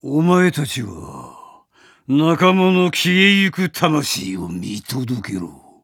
お前たちは仲間の消えゆく魂を見届けろ。